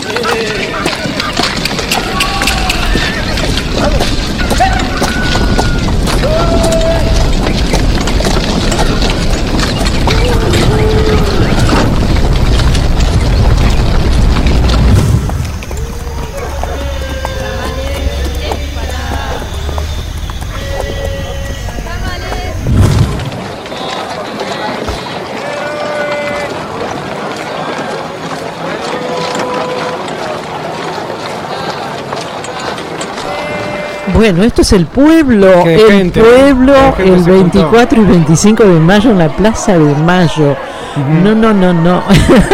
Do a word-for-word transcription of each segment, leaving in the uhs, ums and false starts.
Bueno, esto es el pueblo, Qué el gente, pueblo, qué gente el se veinticuatro juntó. y veinticinco de mayo en la Plaza de Mayo. Uh-huh. No, no, no, no.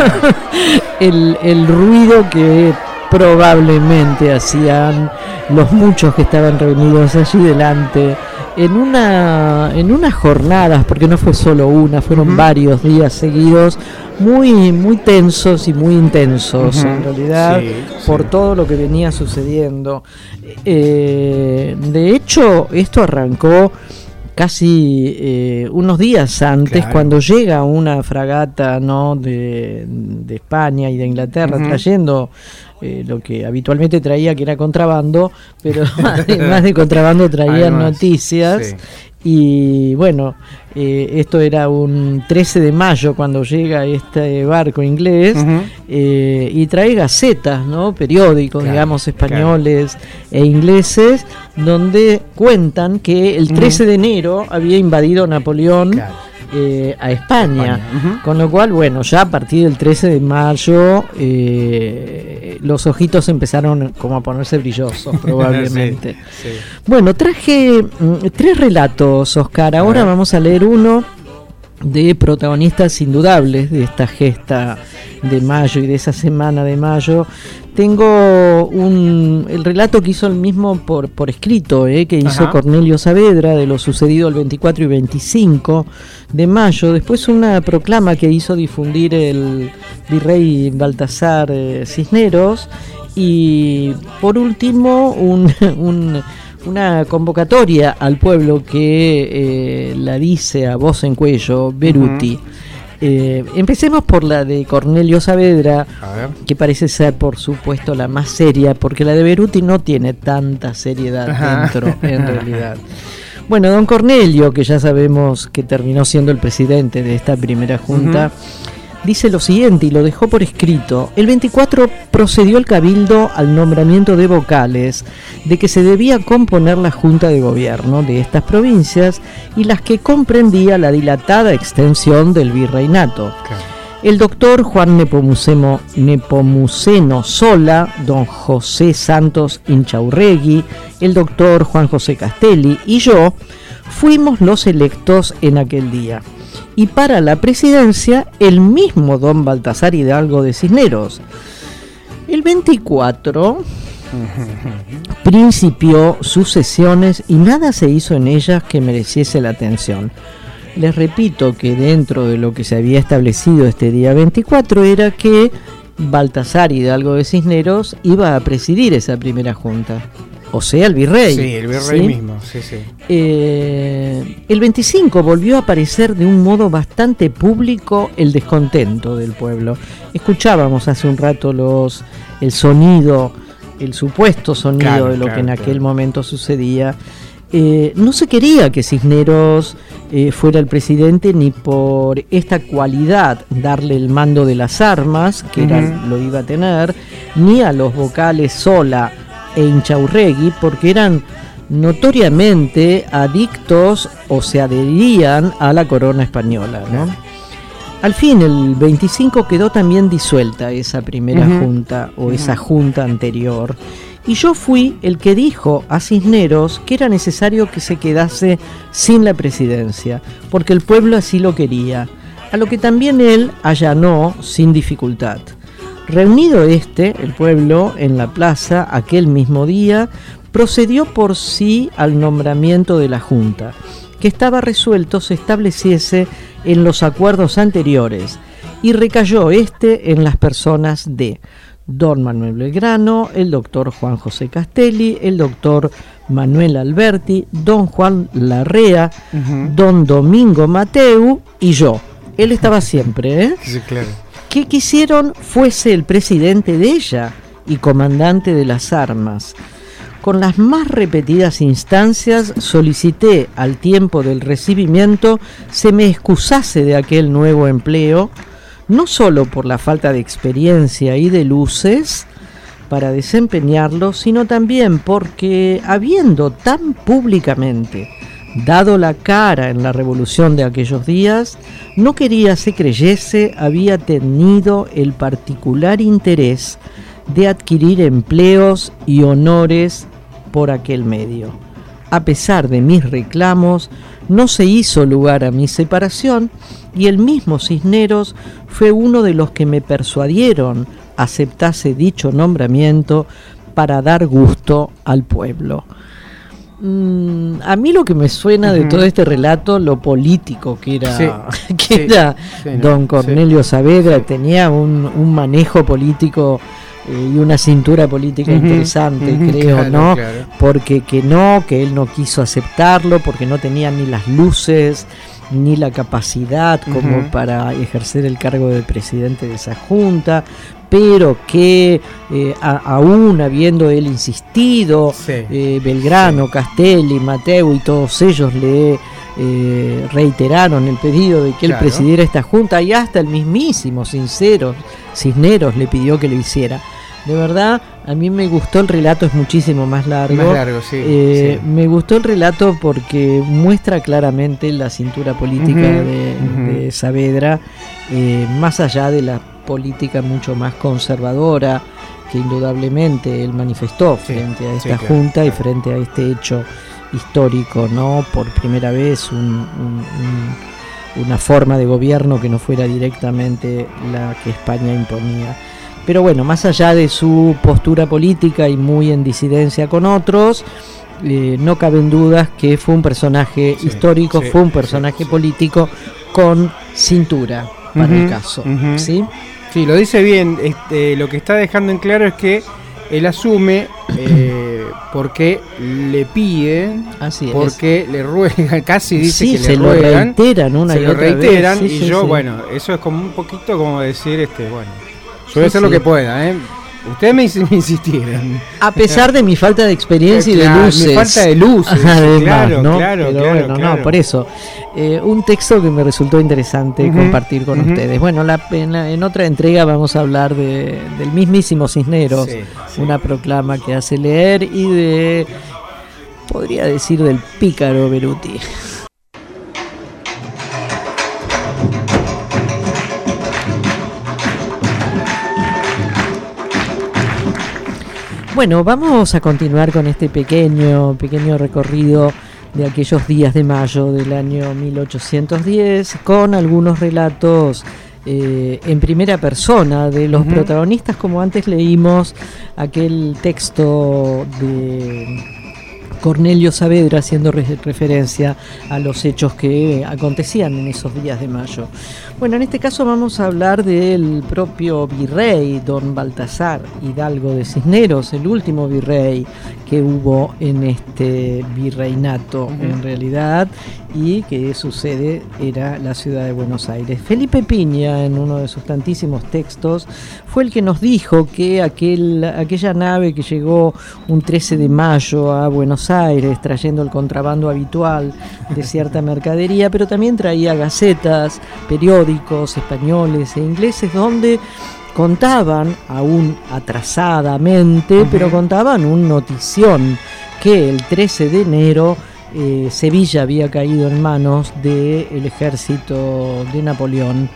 el, el ruido que probablemente hacían los muchos que estaban reunidos allí delante en una en unas jornadas, porque no fue solo una, fueron uh-huh. varios días seguidos, muy muy tensos y muy intensos uh-huh. en realidad, sí, por sí. todo lo que venía sucediendo. Eh, de hecho, esto arrancó casi eh, unos días antes, claro. cuando llega una fragata, ¿no?, de, de España y de Inglaterra, uh-huh. trayendo eh, lo que habitualmente traía, que era contrabando, pero además de contrabando traían además, noticias. Sí. Y bueno, eh, esto era un trece de mayo cuando llega este barco inglés, uh-huh. eh, y trae gacetas, ¿no?, periódicos, claro, digamos, españoles claro. e ingleses, donde cuentan que el trece uh-huh. de enero había invadido Napoleón, claro. eh, a España, España. Uh-huh. Con lo cual, bueno, ya a partir del trece de mayo eh, los ojitos empezaron como a ponerse brillosos probablemente. sí, sí. Bueno, traje mm, tres relatos, Oscar. Ahora vamos a leer uno de protagonistas indudables de esta gesta de mayo y de esa semana de mayo. Tengo un, el relato que hizo el mismo por, por escrito, eh, que hizo Ajá. Cornelio Saavedra, de lo sucedido el veinticuatro y veinticinco de mayo. Después una proclama que hizo difundir el virrey Baltasar eh, Cisneros. Y por último un, un una convocatoria al pueblo que eh, la dice a voz en cuello Beruti. Uh-huh. Eh, empecemos por la de Cornelio Saavedra, que parece ser, por supuesto, la más seria, porque la de Beruti no tiene tanta seriedad uh-huh. dentro, en realidad. Bueno, don Cornelio, que ya sabemos que terminó siendo el presidente de esta primera junta, uh-huh. dice lo siguiente, y lo dejó por escrito. El veinticuatro procedió el cabildo al nombramiento de vocales, de que se debía componer la junta de gobierno de estas provincias y las que comprendía la dilatada extensión del virreinato. Claro. El doctor Juan Nepomuceno, Nepomuceno Sola, don José Santos Inchaurregui, el doctor Juan José Castelli y yo fuimos los electos en aquel día. Y para la presidencia, el mismo don Baltasar Hidalgo de Cisneros. El veinticuatro principió sus sesiones y nada se hizo en ellas que mereciese la atención. Les repito que dentro de lo que se había establecido este día veinticuatro era que Baltasar Hidalgo de Cisneros iba a presidir esa primera junta. O sea, el virrey. Sí, el virrey ¿sí? mismo, sí, sí. Eh, el veinticinco volvió a aparecer de un modo bastante público el descontento del pueblo. Escuchábamos hace un rato los el sonido, el supuesto sonido claro, de lo claro, que en aquel claro. momento sucedía. Eh, no se quería que Cisneros eh, fuera el presidente, ni por esta cualidad darle el mando de las armas, que uh-huh. era, lo iba a tener, ni a los vocales Sola e Inchaurregui, porque eran notoriamente adictos o se adherían a la corona española, ¿no? Al fin, el veinticinco quedó también disuelta esa primera uh-huh. junta o uh-huh. esa junta anterior, y yo fui el que dijo a Cisneros que era necesario que se quedase sin la presidencia, porque el pueblo así lo quería, a lo que también él allanó sin dificultad. Reunido este, el pueblo, en la plaza aquel mismo día, procedió por sí al nombramiento de la Junta, que estaba resuelto se estableciese en los acuerdos anteriores, y recayó este en las personas de don Manuel Belgrano, el doctor Juan José Castelli, el doctor Manuel Alberti, don Juan Larrea, uh-huh. don Domingo Mateu y yo. Él estaba siempre, ¿eh? Sí, claro. que quisieron fuese el presidente de ella y comandante de las armas. Con las más repetidas instancias solicité al tiempo del recibimiento se me excusase de aquel nuevo empleo, no solo por la falta de experiencia y de luces para desempeñarlo, sino también porque, habiendo tan públicamente dado la cara en la revolución de aquellos días, no quería se creyese había tenido el particular interés de adquirir empleos y honores por aquel medio. A pesar de mis reclamos, no se hizo lugar a mi separación y el mismo Cisneros fue uno de los que me persuadieron aceptase dicho nombramiento para dar gusto al pueblo. Mm, a mí lo que me suena de uh-huh. todo este relato, lo político que era, sí, que sí, era sí, don no, Cornelio sí. Saavedra, sí. tenía un, un manejo político eh, y una cintura política uh-huh. interesante, uh-huh. creo, claro, ¿no? Claro. Porque que no, que él no quiso aceptarlo, porque no tenía ni las luces ni la capacidad como uh-huh. para ejercer el cargo de presidente de esa junta, pero que eh, a, aún habiendo él insistido, sí. eh, Belgrano, sí. Castelli, Mateu y todos ellos le eh, reiteraron el pedido de que claro. él presidiera esta junta, y hasta el mismísimo Sinceros, Cisneros le pidió que lo hiciera. De verdad, a mí me gustó el relato, es muchísimo más largo. Más largo, sí, eh, sí. Me gustó el relato porque muestra claramente la cintura política uh-huh, de, uh-huh. de Saavedra, eh, más allá de la política mucho más conservadora que indudablemente él manifestó frente sí, a esta sí, claro, junta claro. y frente a este hecho histórico, ¿no? Por primera vez un, un, un, una forma de gobierno que no fuera directamente la que España imponía. Pero bueno, más allá de su postura política y muy en disidencia con otros, eh, no caben dudas que fue un personaje sí, histórico, sí, fue un personaje sí, sí. político con cintura, para uh-huh, el caso, uh-huh. ¿sí? Sí, lo dice bien. Este, lo que está dejando en claro es que él asume eh, porque le piden, así porque es. le ruegan, casi dice sí, que se le ruegan, lo reiteran una se y lo otra reiteran vez. Sí, y sí, yo, sí. bueno, eso es como un poquito como decir, este, bueno, yo voy a hacer sí, lo sí. que pueda, ¿eh? Ustedes me, me insistieron. A pesar de mi falta de experiencia y de claro, luces. Mi falta de luces. Además, claro, ¿no? claro, Pero claro, bueno, claro. no, por eso. Eh, un texto que me resultó interesante uh-huh, compartir con uh-huh. ustedes. Bueno, la, en, en otra entrega vamos a hablar de, del mismísimo Cisneros, sí, sí. una proclama que hace leer, y de, podría decir, del pícaro Beruti. Bueno, vamos a continuar con este pequeño, pequeño recorrido de aquellos días de mayo del año mil ochocientos diez, con algunos relatos eh, en primera persona de los uh-huh. protagonistas, como antes leímos aquel texto de Cornelio Saavedra haciendo re- referencia a los hechos que acontecían en esos días de mayo. Bueno, en este caso vamos a hablar del propio virrey, don Baltasar Hidalgo de Cisneros, el último virrey que hubo en este virreinato, uh-huh. en realidad, y que su sede era la ciudad de Buenos Aires. Felipe Piña, en uno de sus tantísimos textos, fue el que nos dijo que aquel, aquella nave que llegó un trece de mayo a Buenos Aires trayendo el contrabando habitual de cierta mercadería, pero también traía gacetas, periódicos españoles e ingleses, donde contaban, aún atrasadamente, uh-huh. pero contaban un notición, que el trece de enero eh, Sevilla había caído en manos del ejército de Napoleón,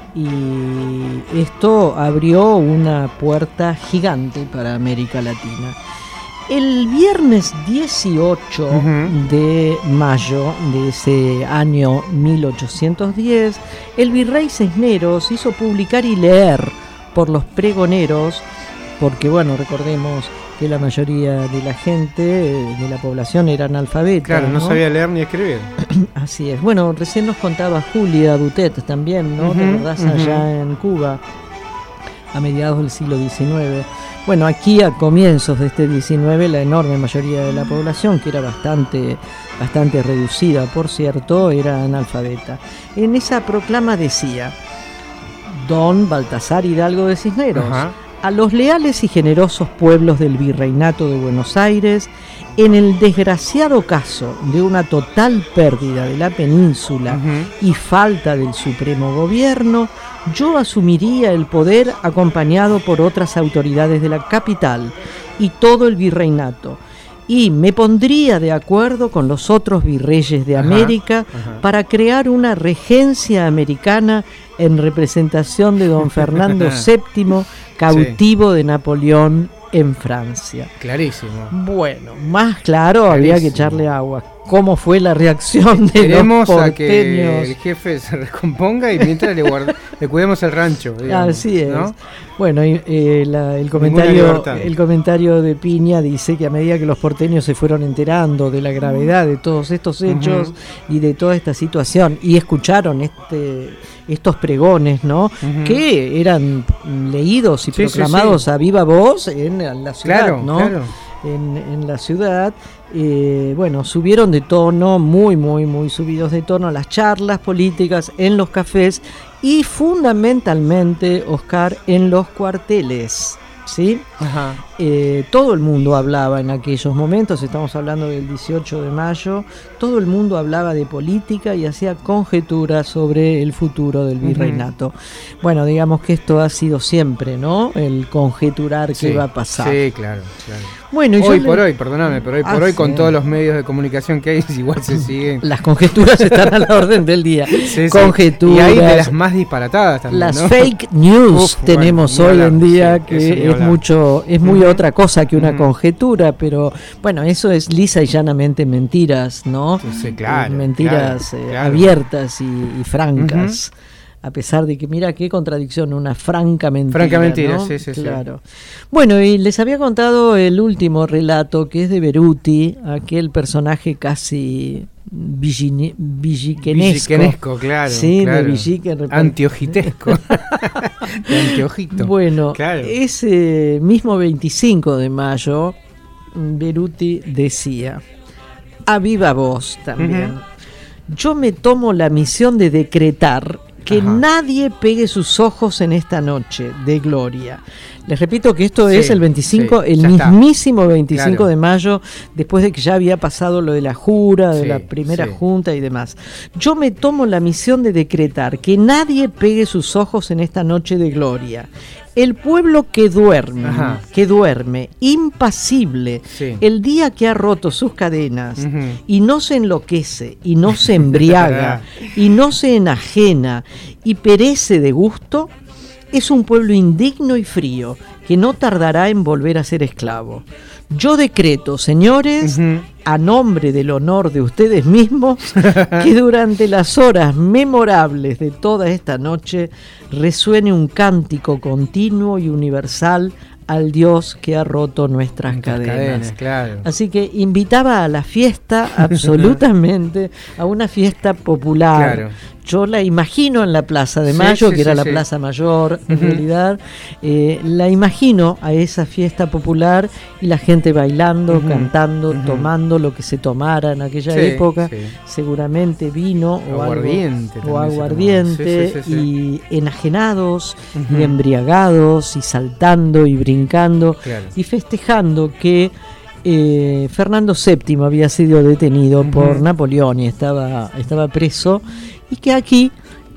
y esto abrió una puerta gigante para América Latina. El viernes dieciocho uh-huh. de mayo de ese año mil ochocientos diez, el virrey Cisneros hizo publicar y leer por los pregoneros, porque bueno, recordemos que la mayoría de la gente, de la población, era analfabeta. Claro, no, ¿no? sabía leer ni escribir. Así es. Bueno, recién nos contaba Julia Dutet también, ¿no? Uh-huh, ¿te acordás? Uh-huh. Allá en Cuba, a mediados del siglo diecinueve. Bueno, aquí a comienzos de este diecinueve, la enorme mayoría de la población, que era bastante, bastante reducida, por cierto, era analfabeta. En esa proclama decía: don Baltasar Hidalgo de Cisneros. Ajá. A los leales y generosos pueblos del Virreinato de Buenos Aires, en el desgraciado caso de una total pérdida de la península uh-huh. y falta del supremo gobierno, yo asumiría el poder acompañado por otras autoridades de la capital y todo el virreinato, y me pondría de acuerdo con los otros virreyes de América ajá, ajá. para crear una regencia americana en representación de don Fernando séptimo, cautivo sí. de Napoleón en Francia. Clarísimo. Bueno, más claro Clarísimo. Había que echarle agua. ¿Cómo fue la reacción de Queremos los porteños? A que el jefe se recomponga y mientras le, guarda, le cuidemos el rancho. Digamos, así es. ¿no? Bueno, eh, la, el comentario el comentario de Piña dice que a medida que los porteños se fueron enterando de la gravedad de todos estos hechos uh-huh. y de toda esta situación y escucharon este estos pregones, ¿no? Uh-huh. Que eran leídos y sí, proclamados sí, sí. a viva voz en, en la ciudad, claro, ¿no? Claro. En, en la ciudad, eh, bueno, subieron de tono, muy, muy, muy subidos de tono las charlas políticas en los cafés y fundamentalmente, Oscar, en los cuarteles, ¿sí? Ajá. Eh, todo el mundo hablaba en aquellos momentos, estamos hablando del dieciocho de mayo, todo el mundo hablaba de política y hacía conjeturas sobre el futuro del virreinato. Uh-huh. Bueno, digamos que esto ha sido siempre, ¿no? El conjeturar sí, qué va a pasar. Sí, claro, claro. Bueno, y hoy yo por le... hoy, perdóname, pero hoy ah, por hoy sí. con todos los medios de comunicación que hay, igual se siguen. Las conjeturas están a la orden del día. Sí, conjeturas. Sí. Y hay de las más disparatadas también, las ¿no? fake news Uf, tenemos bueno, hoy hablar, en día sí, que es mucho, es muy uh-huh. otra cosa que una uh-huh. conjetura, pero bueno, eso es lisa y llanamente mentiras, ¿no? Sí, sí, claro, mentiras claro, eh, claro. abiertas y, y francas. Uh-huh. A pesar de que, mira qué contradicción, una franca mentira. Franca mentira, ¿no? sí, sí, claro. Sí. Bueno, y les había contado el último relato, que es de Beruti, aquel personaje casi villine, villiquenesco. Villiquenesco, claro. Sí, claro. de Villiquen. Antiojitesco. De antiojito. Bueno, claro. ese mismo veinticinco de mayo, Beruti decía, a viva voz también, uh-huh. yo me tomo la misión de decretar que Ajá. nadie pegue sus ojos en esta noche de gloria. Les repito que esto sí, es el veinticinco, sí, el mismísimo está. veinticinco claro. de mayo, después de que ya había pasado lo de la jura, de sí, la primera sí. junta y demás. Yo me tomo la misión de decretar que nadie pegue sus ojos en esta noche de gloria. El pueblo que duerme, Ajá. que duerme, impasible, sí. el día que ha roto sus cadenas uh-huh. y no se enloquece, y no se embriaga, y no se enajena, y perece de gusto, es un pueblo indigno y frío, que no tardará en volver a ser esclavo. Yo decreto, señores, uh-huh. a nombre del honor de ustedes mismos, que durante las horas memorables de toda esta noche resuene un cántico continuo y universal al Dios que ha roto nuestras cadenas. cadenas claro. Así que invitaba a la fiesta, absolutamente, a una fiesta popular. Claro. Yo la imagino en la Plaza de Mayo, sí, sí, que era sí, la sí. Plaza Mayor, en uh-huh. realidad. Eh, la imagino a esa fiesta popular y la gente bailando, uh-huh. cantando, uh-huh. tomando lo que se tomara en aquella sí, época. Sí. Seguramente vino o aguardiente, algo, o aguardiente sí, sí, sí, sí. y enajenados, uh-huh. y embriagados, y saltando y brincando, claro. y festejando que eh, Fernando séptimo había sido detenido uh-huh. por Napoleón y estaba, estaba preso. Y que aquí,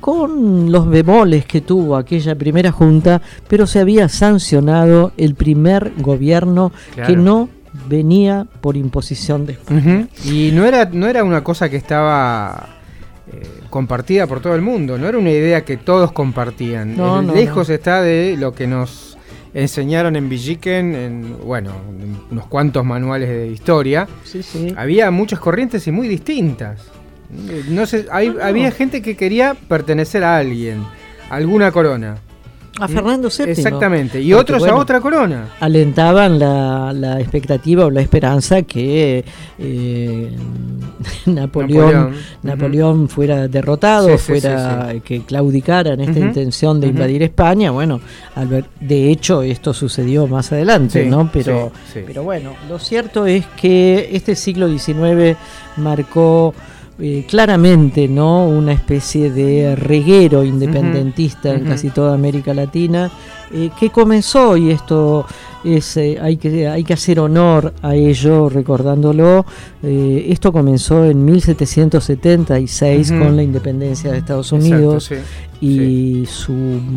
con los bemoles que tuvo aquella primera junta, pero se había sancionado el primer gobierno claro. que no venía por imposición de España. Uh-huh. Y no era, no era una cosa que estaba eh, compartida por todo el mundo, no era una idea que todos compartían. No, no, Lejos no. está de lo que nos enseñaron en Villiquen, en, bueno, en unos cuantos manuales de historia. Sí, sí. Había muchas corrientes y muy distintas. No sé, hay, no, no. había gente que quería pertenecer a alguien, a alguna corona. A Fernando séptimo. Exactamente, y Porque, otros bueno, a otra corona. Alentaban la, la expectativa o la esperanza que eh, Napoleón, Napoleón, Napoleón uh-huh. fuera derrotado, sí, sí, fuera sí, sí. que claudicara en esta uh-huh. intención de uh-huh. invadir España. Bueno, al ver, de hecho esto sucedió más adelante, sí, ¿no? Pero, sí, sí. pero bueno, lo cierto es que este siglo diecinueve marcó eh, claramente, ¿no?, una especie de reguero independentista uh-huh. en uh-huh. casi toda América Latina, eh, que comenzó, y esto es eh, hay que hay que hacer honor a ello recordándolo, eh, esto comenzó en mil setecientos setenta y seis uh-huh. con la independencia de Estados Unidos. Exacto, sí, y sí. su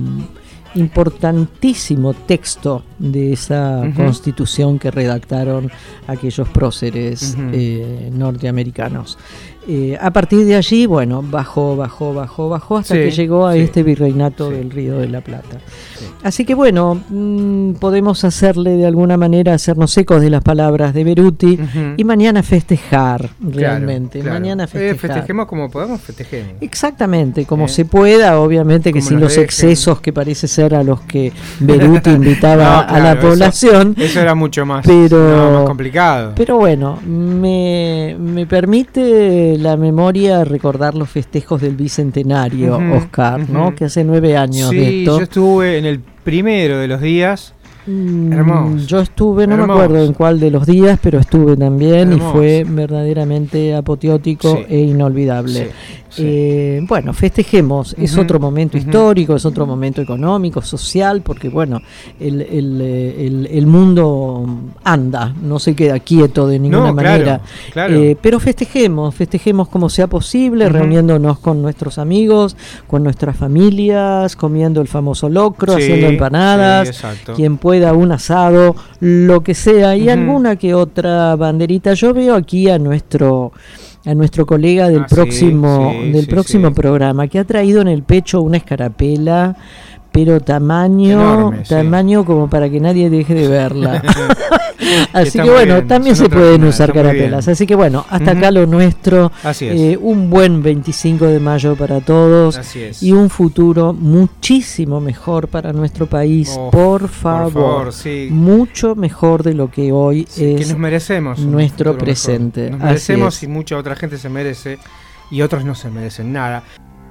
importantísimo texto de esa uh-huh. constitución que redactaron aquellos próceres uh-huh. eh, norteamericanos. Eh, a partir de allí, bueno, bajó, bajó, bajó, bajó hasta sí, que llegó a sí, este virreinato sí. del Río de la Plata. Sí. Así que bueno, mmm, podemos hacerle de alguna manera, hacernos ecos de las palabras de Beruti uh-huh. y mañana festejar, realmente. Claro, claro. Mañana festejar. Eh, festejemos como podamos, festejemos. Exactamente, como eh. se pueda, obviamente que como sin los dejen. excesos que parece ser a los que Beruti invitaba no, claro, a la población. Eso, eso era mucho más, pero, no, más complicado. Pero bueno, me, me permite la memoria recordar los festejos del bicentenario, uh-huh, Oscar, uh-huh. ¿no? Que hace nueve años sí, de esto. Yo estuve en el primero de los días. Mm, Hermoso. Yo estuve, no Hermoso. me acuerdo en cuál de los días, pero estuve también Hermoso. Y fue verdaderamente apoteótico sí. e inolvidable. Sí. Sí. Eh, bueno, festejemos, uh-huh. es otro momento uh-huh. histórico, es otro momento económico, social, porque bueno, el, el, el, el mundo anda, no se queda quieto de ninguna no, manera, claro, claro. Eh, pero festejemos, festejemos como sea posible, uh-huh. reuniéndonos con nuestros amigos, con nuestras familias, comiendo el famoso locro, sí, haciendo empanadas, sí, quien pueda un asado, lo que sea, y uh-huh. alguna que otra banderita. Yo veo aquí a nuestro a nuestro colega del ah, próximo sí, sí, del sí, próximo sí. programa, que ha traído en el pecho una escarapela, pero tamaño enorme, tamaño sí. como para que nadie deje de verla. Así que bueno, bien. También Son se pueden final, usar carapelas. Así que bueno, hasta uh-huh. acá lo nuestro. Así es. Eh, un buen veinticinco de mayo para todos. Así es. Y un futuro muchísimo mejor para nuestro país, oh, por favor. Por favor sí. Mucho mejor de lo que hoy sí, es que nos merecemos nuestro presente. Mejor. Nos merecemos y mucha otra gente se merece y otros no se merecen nada.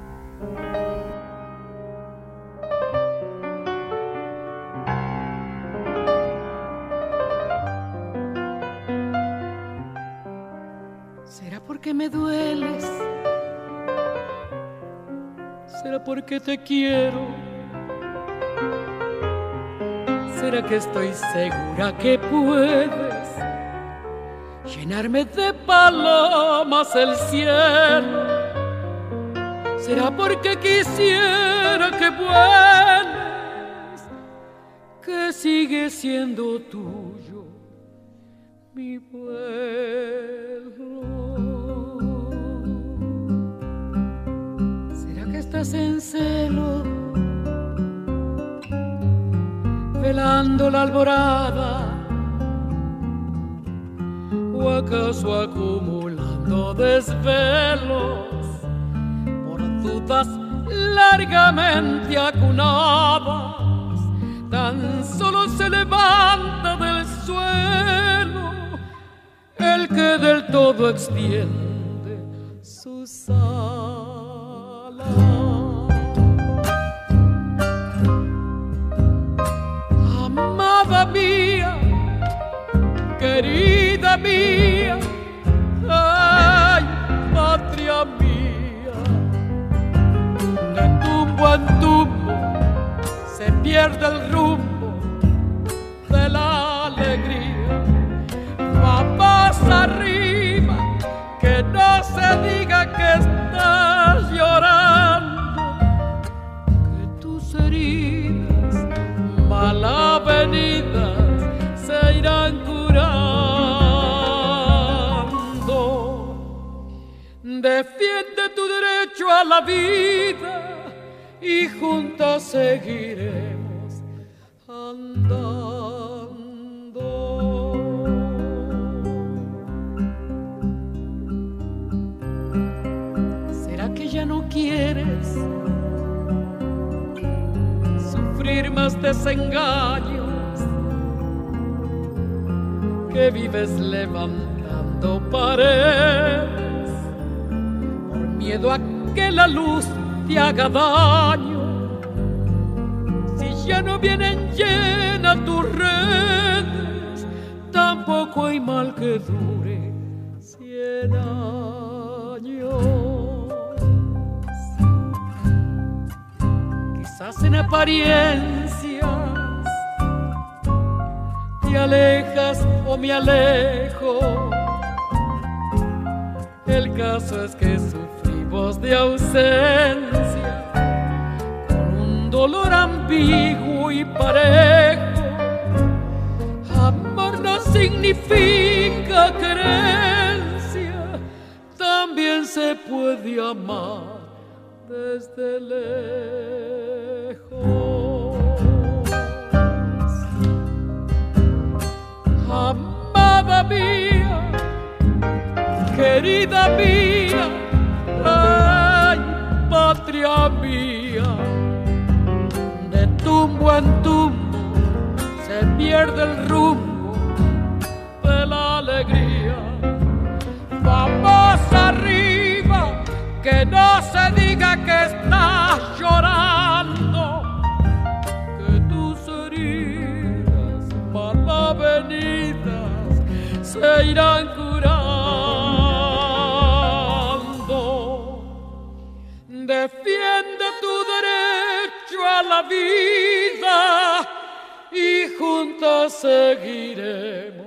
Porque me dueles, será porque te quiero, será que estoy segura que puedes llenarme de palomas el cielo, será porque quisiera que vueles, que sigue siendo tuyo mi vuelo. Estás en celo, velando la alborada, o acaso acumulando desvelos por dudas largamente acunadas. Tan solo se levanta del suelo el que del todo extiende sus alas. Amada mía, querida mía, ay, patria mía, de tumbo en tumbo se pierde el rumbo de la alegría. Va más arriba, que no se diga que estás llorando, que tus heridas mal avenidas se irán curando. Defiende tu derecho a la vida y juntas seguiremos andando. ¿Será que ya no quieres sufrir más desengaños, que vives levantando paredes por miedo a que la luz te haga daño? Si ya no vienen llenas tus redes, tampoco hay mal que dure cien años. hacen apariencias, te alejas o me alejo. El caso es que sufrimos de ausencia, con un dolor ambiguo y parejo. Amor no significa querencia, también se puede amar desde lejos. Amada mía, querida mía, ay, patria mía, de tumbo en tumbo se pierde el rumbo de la alegría. Vamos arriba, que no se diga que estás llorando, que tus heridas mal avenidas se irán curando. Defiende tu derecho a la vida y juntos seguiremos